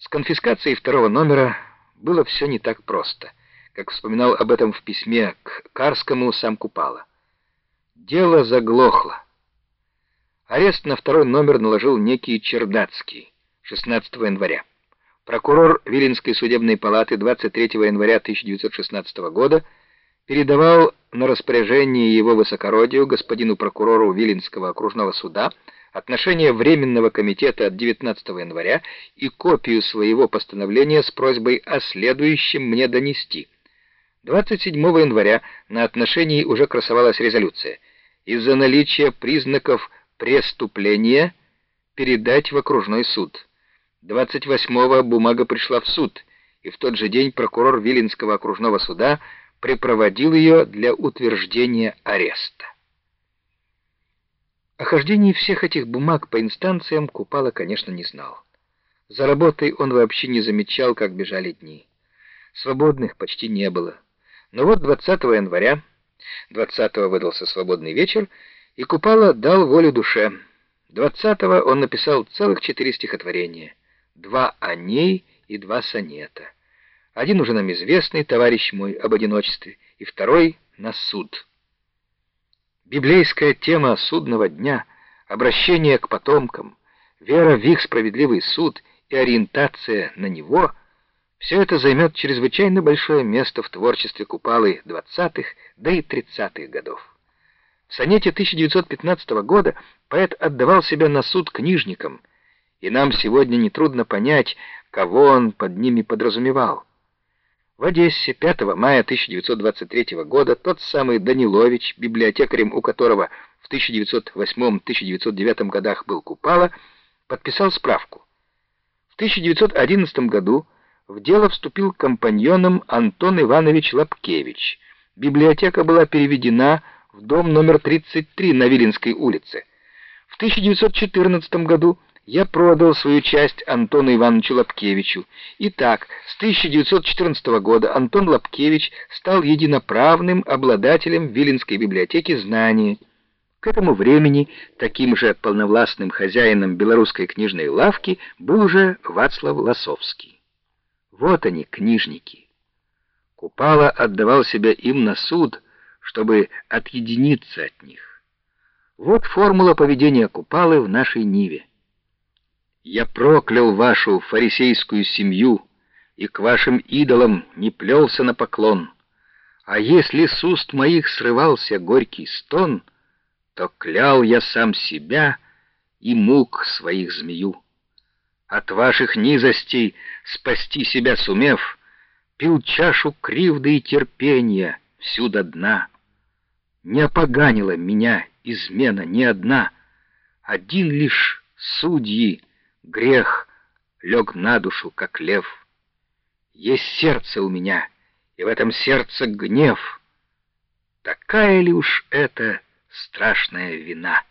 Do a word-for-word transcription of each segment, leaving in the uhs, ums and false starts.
С конфискацией второго номера было все не так просто, как вспоминал об этом в письме к Карскому сам Купала. Дело заглохло. Арест на второй номер наложил некий Чердацкий шестнадцатого января. Прокурор Виленской судебной палаты двадцать третьего января тысяча девятьсот шестнадцатого года передавал на распоряжение его высокородию господину прокурору Виленского окружного суда отношение Временного комитета от девятнадцатого января и копию своего постановления с просьбой о следующем мне донести. двадцать седьмого января на отношении уже красовалась резолюция: из-за наличия признаков преступления передать в окружной суд. двадцать восьмого бумага пришла в суд, и в тот же день прокурор Виленского окружного суда припроводил ее для утверждения ареста. О хождении всех этих бумаг по инстанциям Купала, конечно, не знал. За работой он вообще не замечал, как бежали дни. Свободных почти не было. Но вот двадцатого января, двадцатого выдался свободный вечер, и Купала дал волю душе. двадцатого он написал целых четыре стихотворения, два о ней и два сонета. Один уже нам известный, товарищ мой, об одиночестве, и второй на суд. Библейская тема судного дня, обращение к потомкам, вера в их справедливый суд и ориентация на него — все это займет чрезвычайно большое место в творчестве Купалы двадцатых, да и тридцатых годов. В сонете тысяча девятьсот пятнадцатого года поэт отдавал себя на суд книжникам, и нам сегодня нетрудно понять, кого он под ними подразумевал. В Одессе пятого мая тысяча девятьсот двадцать третьего года тот самый Данилович, библиотекарем у которого в тысяча девятьсот восьмом — тысяча девятьсот девятом годах был Купала, подписал справку. В тысяча девятьсот одиннадцатом году в дело вступил компаньоном Антон Иванович Лапкевич. Библиотека была переведена в дом номер тридцать три на Виленской улице. В тысяча девятьсот четырнадцатом году я продал свою часть Антону Ивановичу Лапкевичу. Итак, с тысяча девятьсот четырнадцатого года Антон Лапкевич стал единоправным обладателем Виленской библиотеки знания. К этому времени таким же полновластным хозяином белорусской книжной лавки был уже Вацлав Лосовский. Вот они, книжники. Купала отдавал себя им на суд, чтобы отъединиться от них. Вот формула поведения Купалы в нашей Ниве. «Я проклял вашу фарисейскую семью и к вашим идолам не плелся на поклон. А если с уст моих срывался горький стон, то клял я сам себя и мук своих змею. От ваших низостей спасти себя сумев, пил чашу кривды и терпения всю до дна. Не опоганила меня измена ни одна, один лишь судьи грех лег на душу, как лев. Есть сердце у меня, и в этом сердце гнев. Такая ли уж это страшная вина?»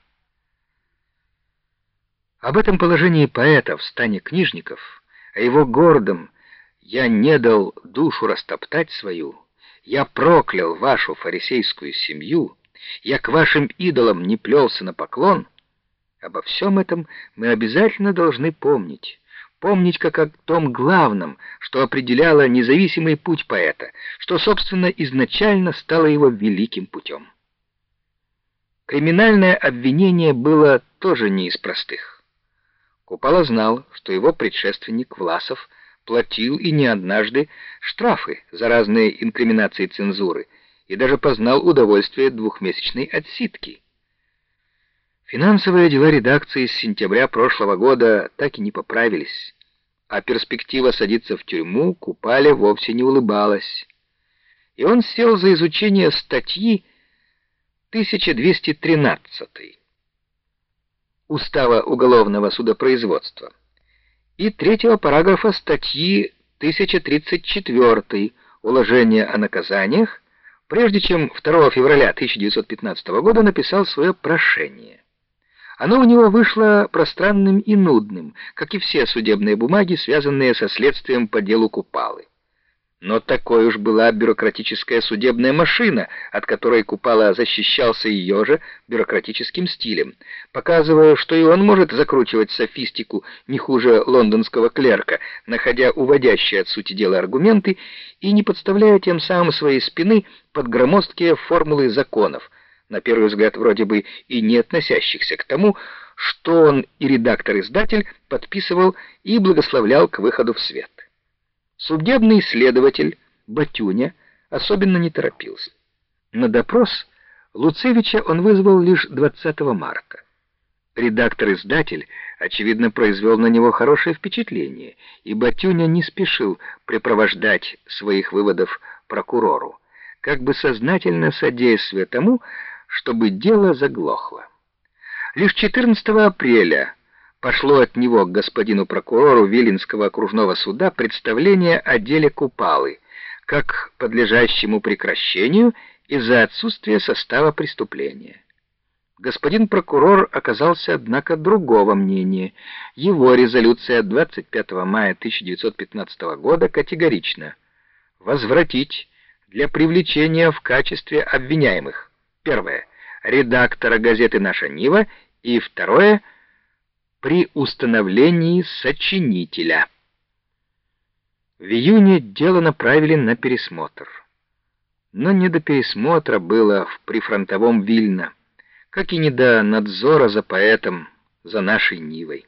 Об этом положении поэта в стане книжников, о его гордом «я не дал душу растоптать свою», «я проклял вашу фарисейскую семью», «я к вашим идолам не плелся на поклон», обо всем этом мы обязательно должны помнить. Помнить как о том главном, что определяло независимый путь поэта, что, собственно, изначально стало его великим путем. Криминальное обвинение было тоже не из простых. Купала знал, что его предшественник Власов платил и не однажды штрафы за разные инкриминации цензуры и даже познал удовольствие двухмесячной отсидки. Финансовые дела редакции с сентября прошлого года так и не поправились, а перспектива садиться в тюрьму Купале вовсе не улыбалась. И он сел за изучение статьи тысяча двести тринадцатой Устава уголовного судопроизводства и третьего параграфа статьи тысяча тридцать четвёртой Уложения о наказаниях, прежде чем второго февраля тысяча девятьсот пятнадцатого года написал свое прошение. Оно у него вышло пространным и нудным, как и все судебные бумаги, связанные со следствием по делу Купалы. Но такой уж была бюрократическая судебная машина, от которой Купала защищался ее же бюрократическим стилем, показывая, что и он может закручивать софистику не хуже лондонского клерка, находя уводящие от сути дела аргументы и не подставляя тем самым своей спины под громоздкие формулы законов, на первый взгляд вроде бы и не относящихся к тому, что он и редактор-издатель подписывал и благословлял к выходу в свет. Судебный следователь Батюня особенно не торопился. На допрос Луцевича он вызвал лишь двадцатого марта. Редактор-издатель, очевидно, произвел на него хорошее впечатление, и Батюня не спешил препровождать своих выводов прокурору, как бы сознательно содействуя тому, чтобы дело заглохло. Лишь четырнадцатого апреля пошло от него к господину прокурору Виленского окружного суда представление о деле Купалы, как подлежащему прекращению из-за отсутствия состава преступления. Господин прокурор оказался, однако, другого мнения. Его резолюция двадцать пятого мая тысяча девятьсот пятнадцатого года категорична: возвратить для привлечения в качестве обвиняемых: первое — редактора газеты «Наша Нива», и второе — при установлении сочинителя. В июне дело направили на пересмотр. Но не до пересмотра было в прифронтовом Вильно, как и не до надзора за поэтом, за нашей Нивой.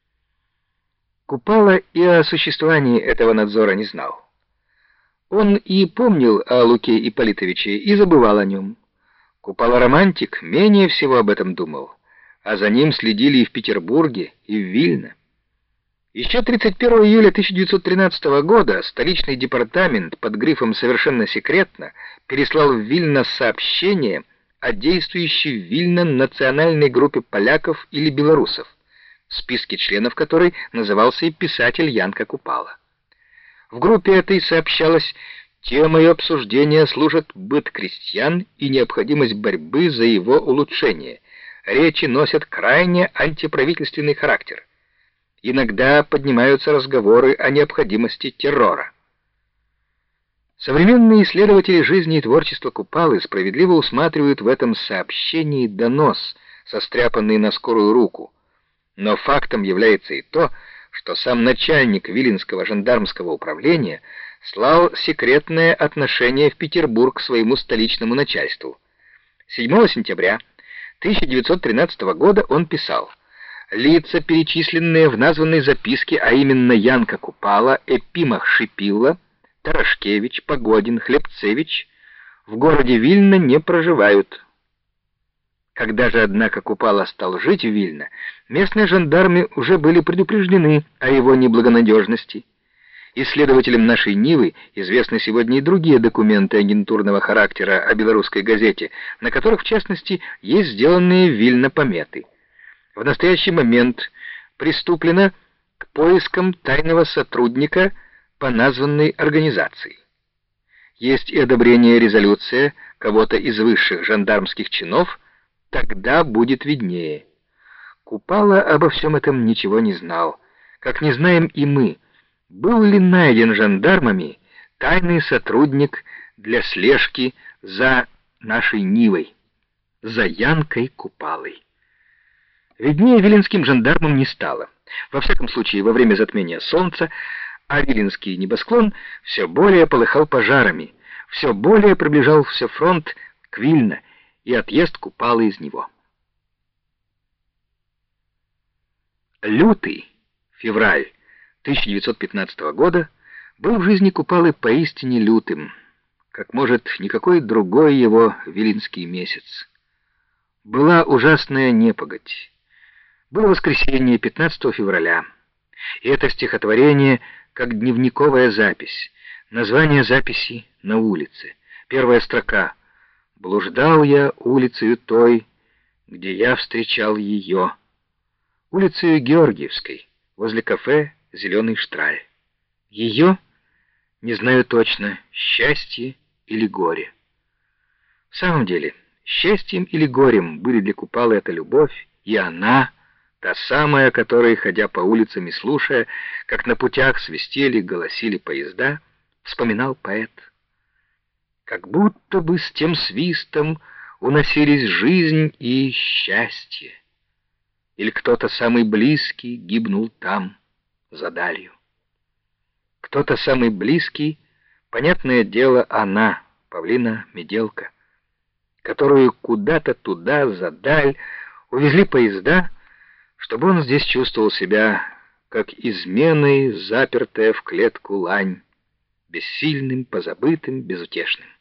Купала и о существовании этого надзора не знал. Он и помнил о Луке Ипполитовиче, и забывал о нем. Купала-романтик менее всего об этом думал, а за ним следили и в Петербурге, и в Вильно. Еще тридцать первого июля тысяча девятьсот тринадцатого года столичный департамент под грифом «Совершенно секретно» переслал в Вильно сообщение о действующей в Вильно национальной группе поляков или белорусов, в списке членов которой назывался и писатель Янка Купала. В группе этой сообщалось: темой обсуждения служат быт крестьян и необходимость борьбы за его улучшение. Речи носят крайне антиправительственный характер. Иногда поднимаются разговоры о необходимости террора. Современные исследователи жизни и творчества Купалы справедливо усматривают в этом сообщении донос, состряпанный на скорую руку. Но фактом является и то, что сам начальник Виленского жандармского управления слал секретное отношение в Петербург своему столичному начальству. седьмого сентября тысяча девятьсот тринадцатого года он писал: «Лица, перечисленные в названной записке, а именно Янка Купала, Епимах Шипилла, Тарашкевич, Погодин, Хлебцевич, в городе Вильно не проживают». Когда же, однако, Купала стал жить в Вильно, местные жандармы уже были предупреждены о его неблагонадежности. Исследователям нашей Нивы известны сегодня и другие документы агентурного характера о белорусской газете, на которых, в частности, есть сделанные в Вильно пометы. В настоящий момент приступлено к поискам тайного сотрудника по названной организации. Есть и одобрение резолюции кого-то из высших жандармских чинов, тогда будет виднее. Купала обо всем этом ничего не знал, как не знаем и мы. Был ли найден жандармами тайный сотрудник для слежки за нашей Нивой, за Янкой Купалой? Виднее виленским жандармам не стало. Во всяком случае, во время затмения солнца, а виленский небосклон все более полыхал пожарами, все более приближался фронт к Вильно и отъезд Купалы из него. Лютый, февраль тысяча девятьсот пятнадцатого года был в жизни Купалы поистине лютым, как, может, никакой другой его виленский месяц. Была ужасная непогодь. Было воскресенье, пятнадцатого февраля, и это стихотворение как дневниковая запись. Название записи на улице. Первая строка: «Блуждал я улицею той, где я встречал ее». Улицею Георгиевской, возле кафе «Зеленый штраль». Ее, не знаю точно, счастье или горе. В самом деле, счастьем или горем были для Купалы эта любовь, и она, та самая, которой, ходя по улицам и слушая, как на путях свистели, голосили поезда, вспоминал поэт. Как будто бы с тем свистом уносились жизнь и счастье. Или кто-то самый близкий гибнул там, за далью. Кто-то самый близкий, понятное дело, она, Павлина Меделка, которую куда-то туда, за даль, увезли поезда, чтобы он здесь чувствовал себя, как изменой, запертая в клетку лань, бессильным, позабытым, безутешным.